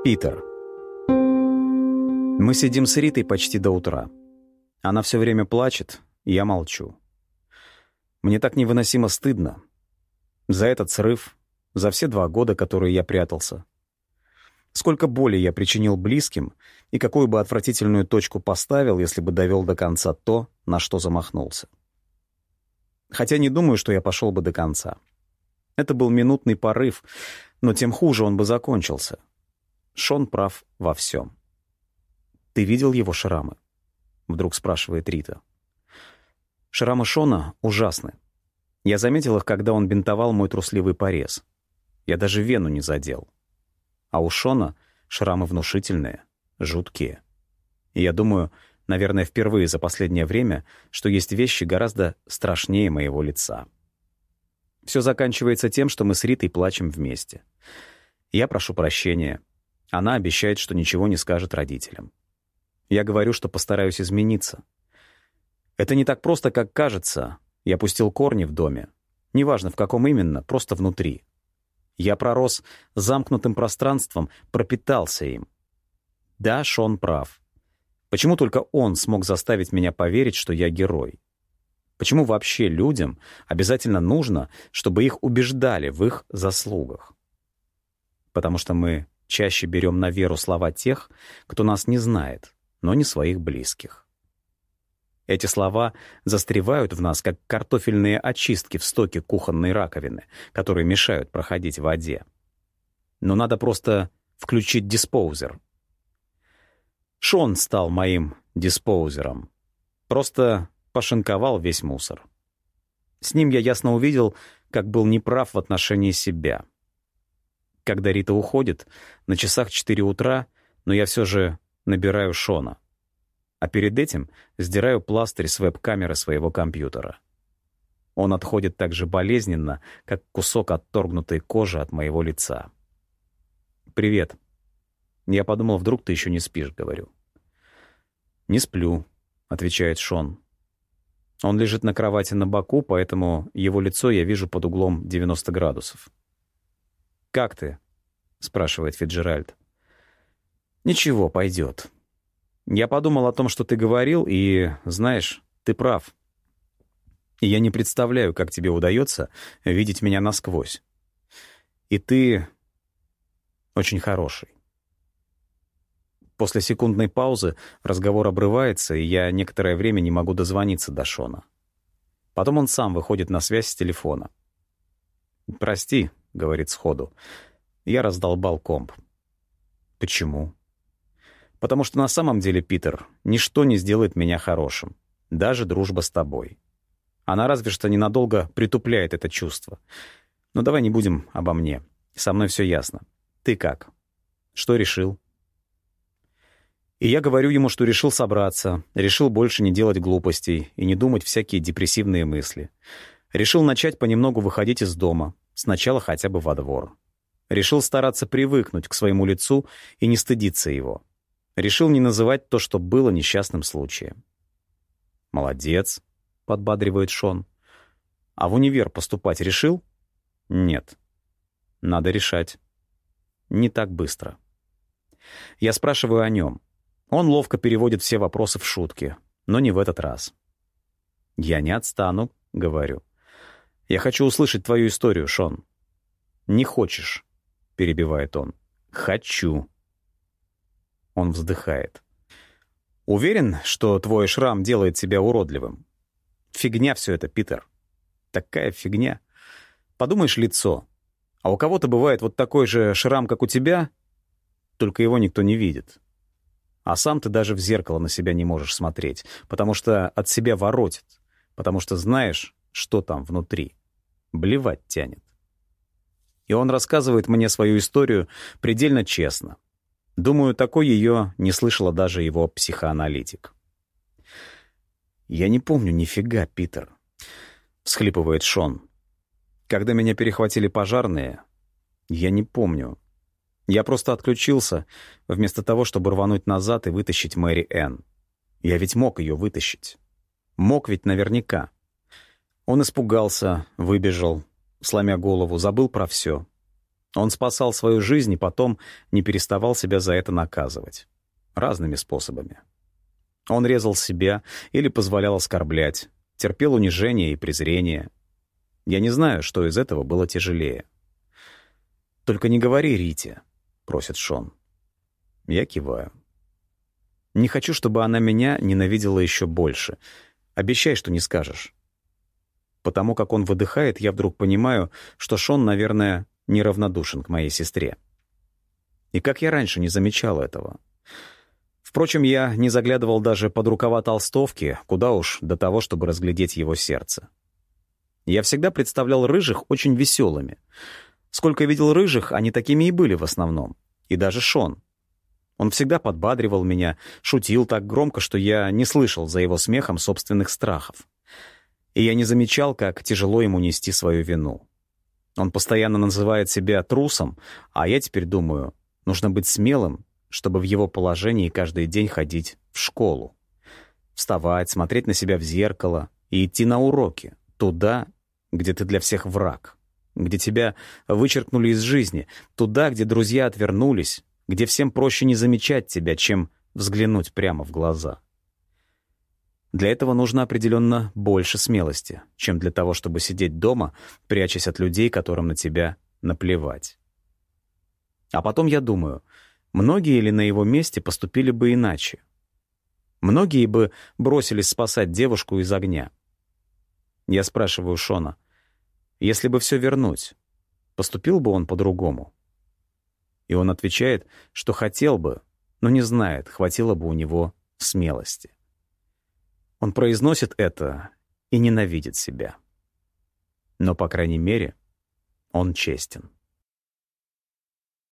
Питер. Мы сидим с Ритой почти до утра. Она все время плачет, и я молчу. Мне так невыносимо стыдно. За этот срыв, за все 2 года, которые я прятался. Сколько боли я причинил близким, и какую бы отвратительную точку поставил, если бы довел до конца то, на что замахнулся. Хотя не думаю, что я пошел бы до конца. Это был минутный порыв, но тем хуже он бы закончился. Шон прав во всем. «Ты видел его шрамы?» — вдруг спрашивает Рита. Шрамы Шона ужасны. Я заметил их, когда он бинтовал мой трусливый порез. Я даже вену не задел. А у Шона шрамы внушительные, жуткие. И я думаю, наверное, впервые за последнее время, что есть вещи гораздо страшнее моего лица. Все заканчивается тем, что мы с Ритой плачем вместе. Я прошу прощения. Она обещает, что ничего не скажет родителям. Я говорю, что постараюсь измениться. Это не так просто, как кажется. Я пустил корни в доме. Неважно, в каком именно, просто внутри. Я пророс замкнутым пространством, пропитался им. Да, Шон прав. Почему только он смог заставить меня поверить, что я герой? Почему вообще людям обязательно нужно, чтобы их убеждали в их заслугах? Потому что мы чаще берем на веру слова тех, кто нас не знает, но не своих близких. Эти слова застревают в нас, как картофельные очистки в стоке кухонной раковины, которые мешают проходить в воде. Но надо просто включить диспоузер. Шон стал моим диспоузером. Просто пошинковал весь мусор. С ним я ясно увидел, как был неправ в отношении себя. Когда Рита уходит, на часах 4 утра, но я все же набираю Шона. А перед этим сдираю пластырь с веб-камеры своего компьютера. Он отходит так же болезненно, как кусок отторгнутой кожи от моего лица. «Привет. Я подумал, вдруг ты еще не спишь», — говорю. «Не сплю», — отвечает Шон. Он лежит на кровати на боку, поэтому его лицо я вижу под углом 90 градусов. «Как ты?» — спрашивает Фицджеральд. «Ничего, пойдет. Я подумал о том, что ты говорил, и, знаешь, ты прав. И я не представляю, как тебе удается видеть меня насквозь. И ты очень хороший». После секундной паузы разговор обрывается, и я некоторое время не могу дозвониться до Шона. Потом он сам выходит на связь с телефона. «Прости», — говорит сходу, — «я раздолбал комп». «Почему?» «Потому что на самом деле, Питер, ничто не сделает меня хорошим. Даже дружба с тобой. Она разве что ненадолго притупляет это чувство. Но давай не будем обо мне. Со мной все ясно. Ты как? Что решил?» И я говорю ему, что решил собраться, решил больше не делать глупостей и не думать всякие депрессивные мысли. Решил начать понемногу выходить из дома, сначала хотя бы во двор. Решил стараться привыкнуть к своему лицу и не стыдиться его. Решил не называть то, что было несчастным случаем. «Молодец», — подбадривает Шон. «А в универ поступать решил?» «Нет». «Надо решать. Не так быстро». Я спрашиваю о нем. Он ловко переводит все вопросы в шутки, но не в этот раз. «Я не отстану», — говорю. «Я хочу услышать твою историю, Шон». «Не хочешь», — перебивает он. «Хочу». Он вздыхает. «Уверен, что твой шрам делает тебя уродливым? Фигня все это, Питер. Такая фигня. Подумаешь, лицо. А у кого-то бывает вот такой же шрам, как у тебя, только его никто не видит. А сам ты даже в зеркало на себя не можешь смотреть, потому что от себя воротит, потому что знаешь, что там внутри. Блевать тянет». И он рассказывает мне свою историю предельно честно. Думаю, такой ее не слышала даже его психоаналитик. «Я не помню нифига, Питер», — всхлипывает Шон. «Когда меня перехватили пожарные, я не помню. Я просто отключился, вместо того, чтобы рвануть назад и вытащить Мэри Энн. Я ведь мог ее вытащить. Мог ведь наверняка. Он испугался, выбежал, сломя голову, забыл про все. Он спасал свою жизнь и потом не переставал себя за это наказывать. Разными способами. Он резал себя или позволял оскорблять, терпел унижение и презрение. Я не знаю, что из этого было тяжелее. «Только не говори Рите», — просит Шон. Я киваю. «Не хочу, чтобы она меня ненавидела еще больше. Обещай, что не скажешь». Потому как он выдыхает, я вдруг понимаю, что Шон, наверное, неравнодушен к моей сестре. И как я раньше не замечал этого. Впрочем, я не заглядывал даже под рукава толстовки, куда уж до того, чтобы разглядеть его сердце. Я всегда представлял рыжих очень веселыми. Сколько видел рыжих, они такими и были в основном. И даже Шон. Он всегда подбадривал меня, шутил так громко, что я не слышал за его смехом собственных страхов. И я не замечал, как тяжело ему нести свою вину. Он постоянно называет себя трусом, а я теперь думаю, нужно быть смелым, чтобы в его положении каждый день ходить в школу. Вставать, смотреть на себя в зеркало и идти на уроки, туда, где ты для всех враг, где тебя вычеркнули из жизни, туда, где друзья отвернулись, где всем проще не замечать тебя, чем взглянуть прямо в глаза. Для этого нужно определенно больше смелости, чем для того, чтобы сидеть дома, прячась от людей, которым на тебя наплевать. А потом я думаю, многие ли на его месте поступили бы иначе? Многие бы бросились спасать девушку из огня. Я спрашиваю Шона, если бы все вернуть, поступил бы он по-другому? И он отвечает, что хотел бы, но не знает, хватило бы у него смелости. Он произносит это и ненавидит себя. Но, по крайней мере, он честен.